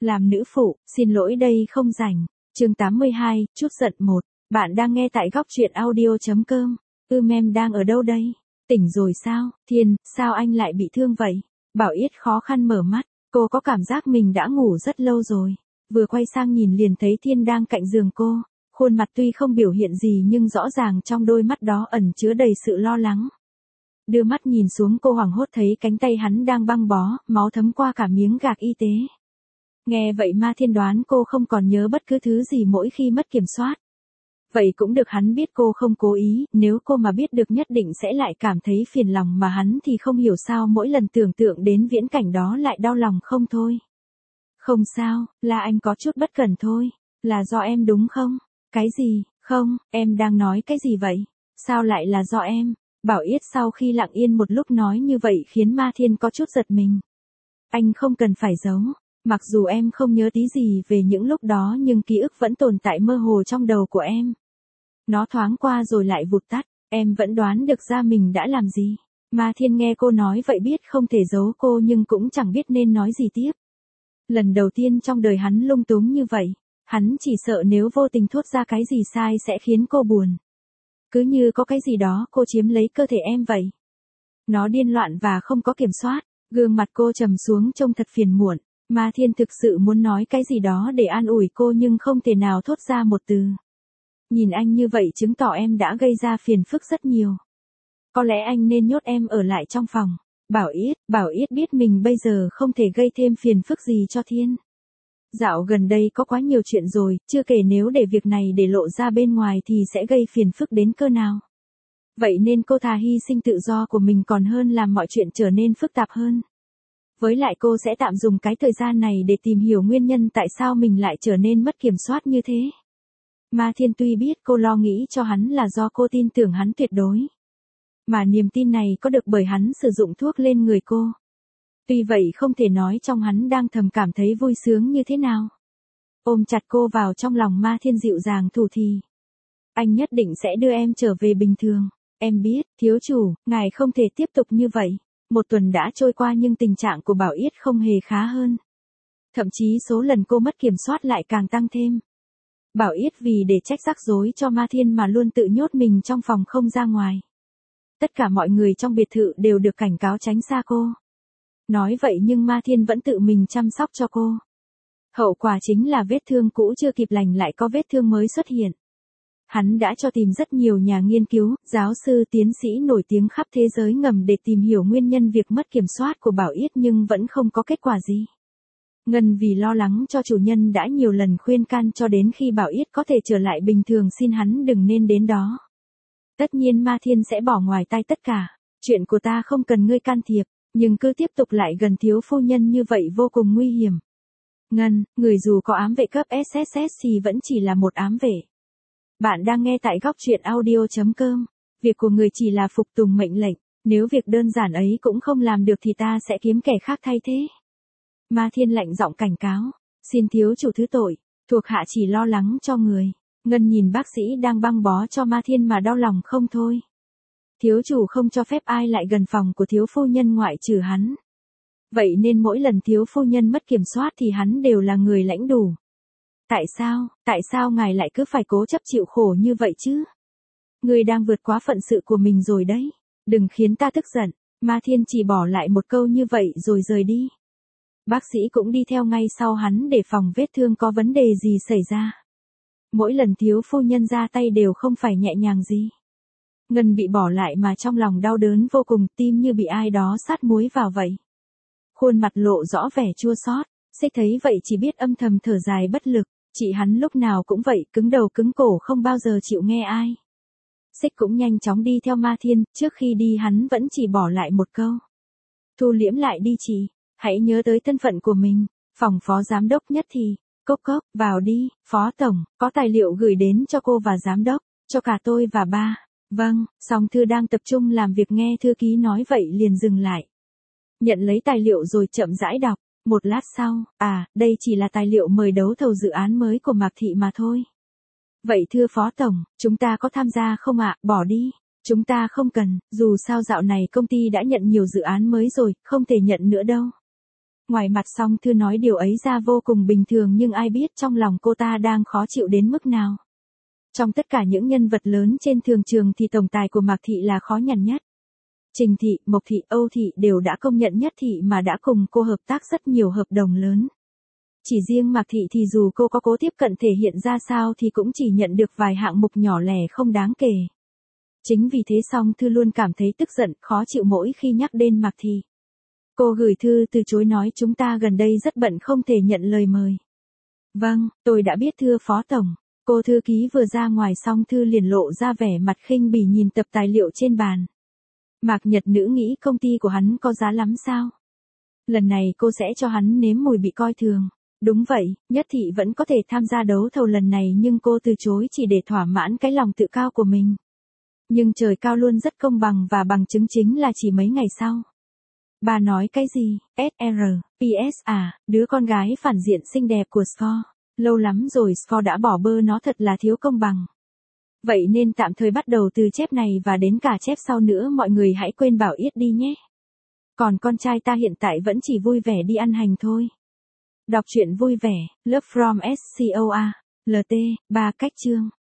Làm nữ phụ, xin lỗi đây không rảnh. Chương 82, chút giận 1. Bạn đang nghe tại góc truyện audio.com. Em đang ở đâu đây? Tỉnh rồi sao? Thiên, sao anh lại bị thương vậy? Bảo Yết khó khăn mở mắt, cô có cảm giác mình đã ngủ rất lâu rồi. Vừa quay sang nhìn liền thấy Thiên đang cạnh giường cô. Khuôn mặt tuy không biểu hiện gì nhưng rõ ràng trong đôi mắt đó ẩn chứa đầy sự lo lắng. Đưa mắt nhìn xuống cô hoảng hốt thấy cánh tay hắn đang băng bó, máu thấm qua cả miếng gạc y tế. Nghe vậy Ma Thiên đoán cô không còn nhớ bất cứ thứ gì mỗi khi mất kiểm soát. Vậy cũng được, hắn biết cô không cố ý, nếu cô mà biết được nhất định sẽ lại cảm thấy phiền lòng, mà hắn thì không hiểu sao mỗi lần tưởng tượng đến viễn cảnh đó lại đau lòng không thôi. Không sao, là anh có chút bất cẩn thôi, là do em đúng không? Cái gì? Không, em đang nói cái gì vậy? Sao lại là do em? Bảo Yết sau khi lặng yên một lúc nói như vậy khiến Ma Thiên có chút giật mình. Anh không cần phải giấu. Mặc dù em không nhớ tí gì về những lúc đó nhưng ký ức vẫn tồn tại mơ hồ trong đầu của em. Nó thoáng qua rồi lại vụt tắt, em vẫn đoán được ra mình đã làm gì. Ma Thiên nghe cô nói vậy biết không thể giấu cô nhưng cũng chẳng biết nên nói gì tiếp. Lần đầu tiên trong đời hắn lung túng như vậy, hắn chỉ sợ nếu vô tình thốt ra cái gì sai sẽ khiến cô buồn. Cứ như có cái gì đó cô chiếm lấy cơ thể em vậy. Nó điên loạn và không có kiểm soát, gương mặt cô trầm xuống trông thật phiền muộn. Ma Thiên thực sự muốn nói cái gì đó để an ủi cô nhưng không thể nào thốt ra một từ. Nhìn anh như vậy chứng tỏ em đã gây ra phiền phức rất nhiều. Có lẽ anh nên nhốt em ở lại trong phòng. Bảo Yết biết mình bây giờ không thể gây thêm phiền phức gì cho Thiên. Dạo gần đây có quá nhiều chuyện rồi, chưa kể nếu để việc này để lộ ra bên ngoài thì sẽ gây phiền phức đến cỡ nào. Vậy nên cô thà hy sinh tự do của mình còn hơn làm mọi chuyện trở nên phức tạp hơn. Với lại cô sẽ tạm dùng cái thời gian này để tìm hiểu nguyên nhân tại sao mình lại trở nên mất kiểm soát như thế. Ma Thiên tuy biết cô lo nghĩ cho hắn là do cô tin tưởng hắn tuyệt đối. Mà niềm tin này có được bởi hắn sử dụng thuốc lên người cô. Tuy vậy không thể nói trong hắn đang thầm cảm thấy vui sướng như thế nào. Ôm chặt cô vào trong lòng Ma Thiên dịu dàng thủ thỉ. Anh nhất định sẽ đưa em trở về bình thường. Em biết, thiếu chủ, ngài không thể tiếp tục như vậy. Một tuần đã trôi qua nhưng tình trạng của Bảo Yết không hề khá hơn. Thậm chí số lần cô mất kiểm soát lại càng tăng thêm. Bảo Yết vì để trách rắc rối cho Ma Thiên mà luôn tự nhốt mình trong phòng không ra ngoài. Tất cả mọi người trong biệt thự đều được cảnh cáo tránh xa cô. Nói vậy nhưng Ma Thiên vẫn tự mình chăm sóc cho cô. Hậu quả chính là vết thương cũ chưa kịp lành lại có vết thương mới xuất hiện. Hắn đã cho tìm rất nhiều nhà nghiên cứu, giáo sư tiến sĩ nổi tiếng khắp thế giới ngầm để tìm hiểu nguyên nhân việc mất kiểm soát của Bảo Yết nhưng vẫn không có kết quả gì. Ngân vì lo lắng cho chủ nhân đã nhiều lần khuyên can cho đến khi Bảo Yết có thể trở lại bình thường xin hắn đừng nên đến đó. Tất nhiên Ma Thiên sẽ bỏ ngoài tai tất cả, chuyện của ta không cần ngươi can thiệp, nhưng cứ tiếp tục lại gần thiếu phu nhân như vậy vô cùng nguy hiểm. Ngân, người dù có ám vệ cấp SSS thì vẫn chỉ là một ám vệ. Bạn đang nghe tại góc truyện audio.com. Việc của người chỉ là phục tùng mệnh lệnh, nếu việc đơn giản ấy cũng không làm được thì ta sẽ kiếm kẻ khác thay thế. Ma Thiên lạnh giọng cảnh cáo, xin thiếu chủ thứ tội, thuộc hạ chỉ lo lắng cho người. Ngân nhìn bác sĩ đang băng bó cho Ma Thiên mà đau lòng không thôi. Thiếu chủ không cho phép ai lại gần phòng của thiếu phu nhân ngoại trừ hắn. Vậy nên mỗi lần thiếu phu nhân mất kiểm soát thì hắn đều là người lãnh đủ. Tại sao ngài lại cứ phải cố chấp chịu khổ như vậy chứ? Người đang vượt quá phận sự của mình rồi đấy. Đừng khiến ta tức giận. Ma Thiên chỉ bỏ lại một câu như vậy rồi rời đi. Bác sĩ cũng đi theo ngay sau hắn để phòng vết thương có vấn đề gì xảy ra. Mỗi lần thiếu phu nhân ra tay đều không phải nhẹ nhàng gì. Ngân bị bỏ lại mà trong lòng đau đớn vô cùng, tim như bị ai đó sát muối vào vậy. Khuôn mặt lộ rõ vẻ chua xót. Xích thấy vậy chỉ biết âm thầm thở dài bất lực. Chị hắn lúc nào cũng vậy, cứng đầu cứng cổ không bao giờ chịu nghe ai. Xích cũng nhanh chóng đi theo Ma Thiên, trước khi đi hắn vẫn chỉ bỏ lại một câu. Thu liễm lại đi chị, hãy nhớ tới thân phận của mình, phòng phó giám đốc nhất thì, cốc, vào đi, phó tổng, có tài liệu gửi đến cho cô và giám đốc, cho cả tôi và ba. Vâng, song thư đang tập trung làm việc nghe thư ký nói vậy liền dừng lại. Nhận lấy tài liệu rồi chậm rãi đọc. Một lát sau, đây chỉ là tài liệu mời đấu thầu dự án mới của Mạc Thị mà thôi. Vậy thưa phó tổng, chúng ta có tham gia không ạ? Bỏ đi. Chúng ta không cần, dù sao dạo này công ty đã nhận nhiều dự án mới rồi, không thể nhận nữa đâu. Ngoài mặt Song Thư nói điều ấy ra vô cùng bình thường nhưng ai biết trong lòng cô ta đang khó chịu đến mức nào. Trong tất cả những nhân vật lớn trên thường trường thì tổng tài của Mạc Thị là khó nhằn nhất. Trình Thị, Mộc Thị, Âu Thị đều đã công nhận Nhất Thị mà đã cùng cô hợp tác rất nhiều hợp đồng lớn. Chỉ riêng Mạc Thị thì dù cô có cố tiếp cận thể hiện ra sao thì cũng chỉ nhận được vài hạng mục nhỏ lẻ không đáng kể. Chính vì thế Song Thư luôn cảm thấy tức giận, khó chịu mỗi khi nhắc đến Mạc Thị. Cô gửi thư từ chối nói chúng ta gần đây rất bận không thể nhận lời mời. Vâng, tôi đã biết thưa Phó Tổng. Cô thư ký vừa ra ngoài Song Thư liền lộ ra vẻ mặt khinh bỉ nhìn tập tài liệu trên bàn. Mạc Nhật Nữ nghĩ công ty của hắn có giá lắm sao? Lần này cô sẽ cho hắn nếm mùi bị coi thường. Đúng vậy, Nhất Thị vẫn có thể tham gia đấu thầu lần này nhưng cô từ chối chỉ để thỏa mãn cái lòng tự cao của mình. Nhưng trời cao luôn rất công bằng và bằng chứng chính là chỉ mấy ngày sau. Bà nói cái gì? SR, PS à, đứa con gái phản diện xinh đẹp của Score. Lâu lắm rồi Score đã bỏ bơ nó thật là thiếu công bằng. Vậy nên tạm thời bắt đầu từ chép này và đến cả chép sau nữa mọi người hãy quên bảo Yết đi nhé. Còn con trai ta hiện tại vẫn chỉ vui vẻ đi ăn hành thôi. Đọc truyện vui vẻ, Love from SCOA, LT, 3 cách chương.